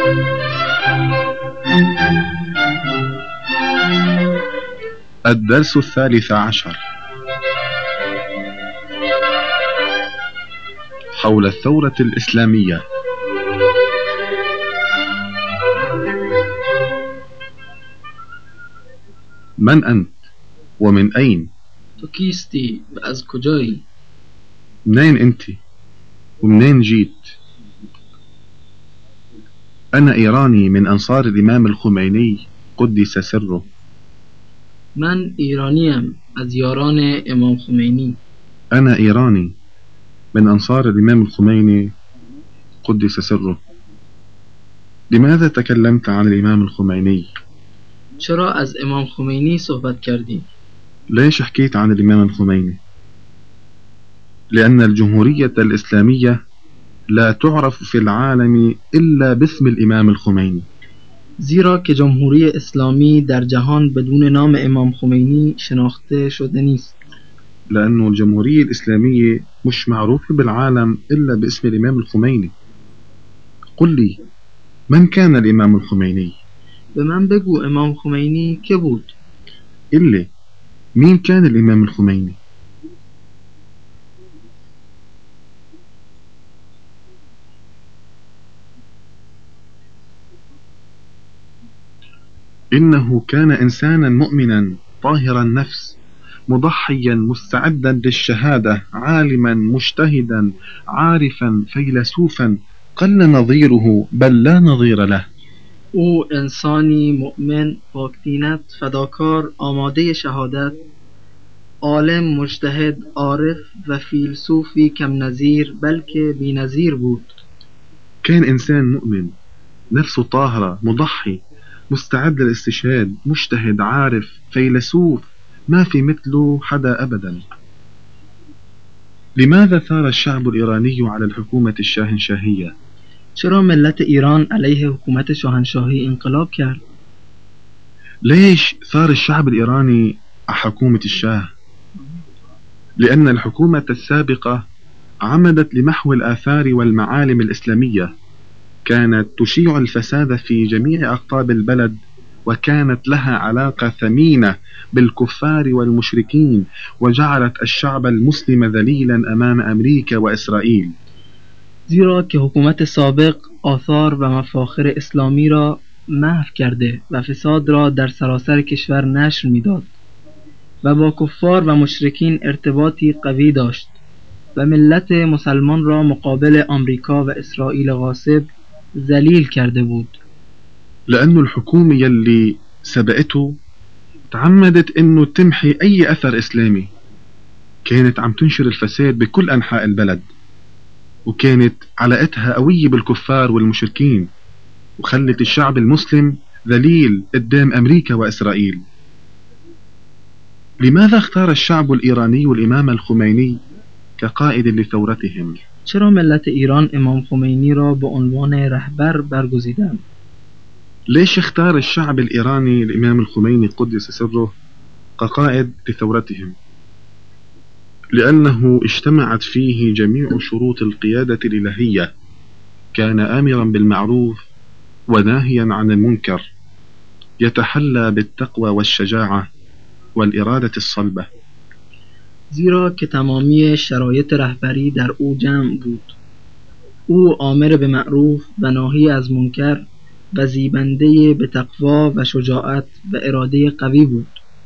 الدرس 13 حول الثورة الإسلامية. من أنت؟ ومن أين؟ تو کیستی و از کجایی؟ منين أنت؟ ومنين جيت؟ أنا إيراني من أنصار الإمام الخميني قدس سره. من ایرانیم از یاران امام خمینی. أنا إيراني من أنصار الإمام الخميني قدس سره. لماذا تكلمت عن الإمام الخميني؟ چرا از امام خمینی صحبت کردی؟ ليش حكيت عن الإمام الخميني؟ لأن الجمهورية الإسلامية لا تعرف في العالم إلا باسم الإمام الخميني. زیرا که جمهوری اسلامی در جهان بدون نام امام خمینی شناخته شده نیست. لأن الجمهورية الإسلامية مش معروفة بالعالم إلا باسم الإمام الخميني. قل لي، من كان الإمام الخميني؟ به من بگو امام خمینی که بود؟ إلي مين كان الإمام الخميني؟ إنه كان إنسانا مؤمنا طاهر النفس مضحيا مستعدا للشهادة عالما مجتهدا عارفا فيلسوفا قل نظيره بل لا نظير له. او انسانی مؤمن پاکدینت فداکار آماده شهادت عالم مجتهد عارف و فیلسوفی کم نظیر بلکه بی نظیر بود. كان إنسان مؤمن نفسه طاهرة مضحي مستعد للاستشهاد مجتهد عارف فيلسوف ما في مثله حدا أبدا. لماذا ثار الشعب الإيراني على الحكومة الشاهنشاهية؟ چرا ملت ایران علیه حکومت شاهنشاهی انقلاب کرد؟ ليش ثار الشعب الإيراني على حكومة الشاه؟ لأن الحكومة السابقة عمدت لمحو الآثار والمعالم الإسلامية، كانت تشيع الفساد في جميع أقطاب البلد، وكانت لها علاقة ثمينة بالكفار والمشركين، وجعلت الشعب المسلم ذليلا أمام أمريكا وإسرائيل. زیرا که حکومت سابق آثار و مفاخر اسلامی را محو کرده و فساد را در سراسر کشور نشر میداد و با کفار و مشرکین ارتباطی قوی داشت و ملت مسلمان را مقابل آمریکا و اسرائیل غاصب ذلیل کرده بود. لأن الحكومة يلي سبقته تعمدت انه تمحي اي اثر اسلامي، كانت عم تنشر الفساد بكل انحاء البلد، وكانت علاقتها قوية بالكفار والمشركين، وخلت الشعب المسلم ذليل قدام أمريكا وإسرائيل. لماذا اختار الشعب الإيراني الإمام الخميني كقائد لثورتهم؟ چرا ملت ایران امام خمینی را به عنوان رهبر برگزیدند؟ ليش اختار الشعب الإيراني الإمام الخميني قدس سره كقائد لثورتهم؟ لأنه اجتمعت فيه جميع شروط القيادة الإلهية، كان آمرا بالمعروف وناهيا عن المنكر، يتحلى بالتقوى والشجاعة والإرادة الصلبة. زیرا که تمامی شرایط رهبری در او جمع بود. او آمر به معروف و ناهی از منکر و زیبنده به تقوا و شجاعت و اراده قوی بود.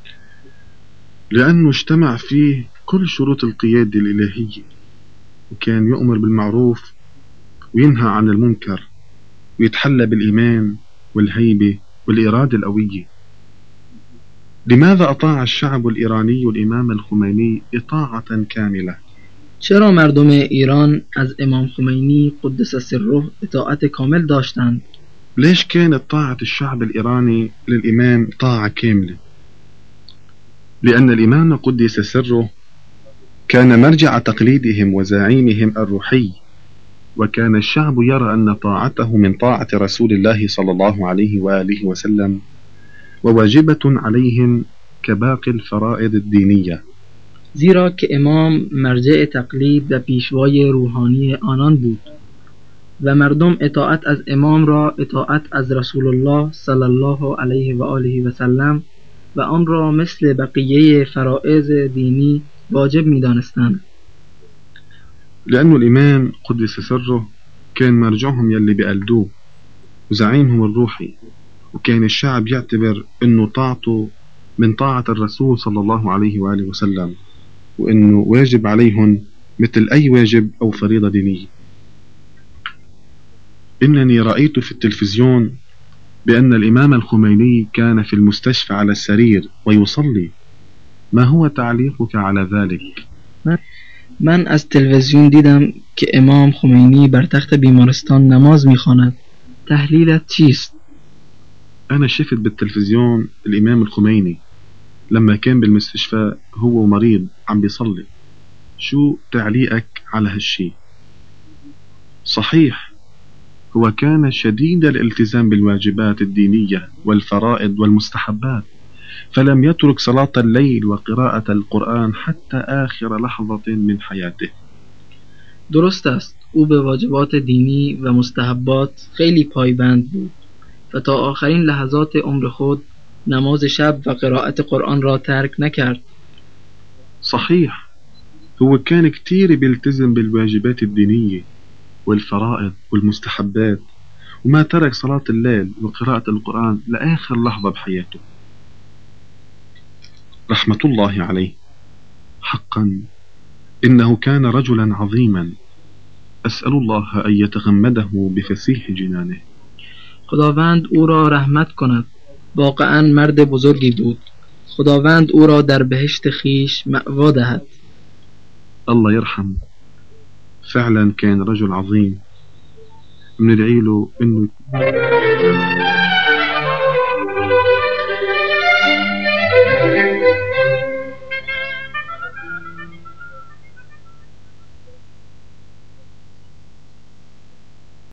لأنه اجتمع فيه كل شروط القيادة الإلهية، وكان يؤمر بالمعروف وينهى عن المنكر ويتحلى بالإيمان والهيبة والإرادة القوية. لماذا أطاع الشعب الإيراني الإمام الخميني إطاعة كاملة؟ چرا مردم ایران از امام خمینی قدس سره اطاعت کامل داشتند؟ ليش كانت طاعة الشعب الإيراني للإمام طاعة كاملة؟ لأن الإمام قدس سره كان مرجع تقليدهم وزعيمهم الروحي، وكان الشعب يرى أن طاعته من طاعة رسول الله صلى الله عليه وآله وسلم وواجبة عليهم كباقي الفرائض الدينية. زیرا که امام مرجع تقلید و پیشوای روحانی آنان بود و مردم اطاعت از امام را اطاعت از رسول الله صلی الله علیه و آله و سلم و آن را مثل بقیه فرائض دینی واجب می دانستند. لأنه الإمام قدس سره كان مرجعهم يلي بقلدوه وزعيمهم الروحي، وكان الشعب يعتبر أنه طاعته من طاعة الرسول صلى الله عليه وآله وسلم، وأنه واجب عليهم مثل أي واجب أو فريضة دينية. إنني رأيت في التلفزيون بأن الإمام الخميني كان في المستشفى على السرير ويصلي. ما هو تعليقك على ذلك؟ من از تلویزیون دیدم که امام خمینی بر تخت بیمارستان نماز میخواند. تحلیلت چیست؟ أنا شفت بالتلفزيون الإمام الخميني لما كان بالمستشفى هو مريض عم بيصلي. شو تعليقك على هالشي؟ صحيح، هو كان شديد الالتزام بالواجبات الدينية والفرائض والمستحبات، فلم يترك صلاة الليل وقراءة القرآن حتى آخر لحظة من حياته. درست است، او به واجبات دینی و مستحبات خیلی پایبند بود و تا آخرین لحظات عمر خود نماز شب و قرائت قرآن را ترک نکرد. صحيح، هو كان كتير بيلتزم بالواجبات الدينية والفرائض والمستحبات، وما ترك صلاة الليل وقراءة القرآن لآخر لحظة بحياته رحمة الله عليه. حقا إنه كان رجلا عظيما، أسأل الله أن يتغمده بفسيح جنانه. خداوند او را رحمت کند. واقعا مرد بزرگی بود. خداوند او را در بهشت خیش مأوا دهد. الله يرحمه، فعلا كان رجل عظيم. بندعي له إنه